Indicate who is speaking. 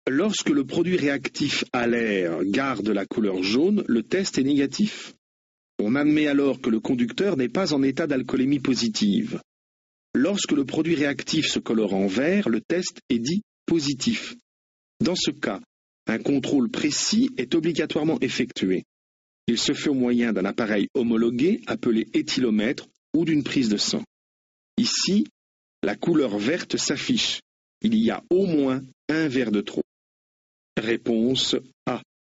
Speaker 1: Lorsque le produit réactif à l'air garde la couleur jaune, le test est négatif. On admet alors que le conducteur n'est pas en état d'alcoolémie positive. Lorsque le produit réactif se colore en vert, le test est dit positif. Dans ce cas, un contrôle précis est obligatoirement effectué. Il se fait au moyen d'un appareil homologué appelé éthylomètre ou d'une prise de sang. Ici, la couleur verte s'affiche. Il y a au moins un verre de trop. Réponse A.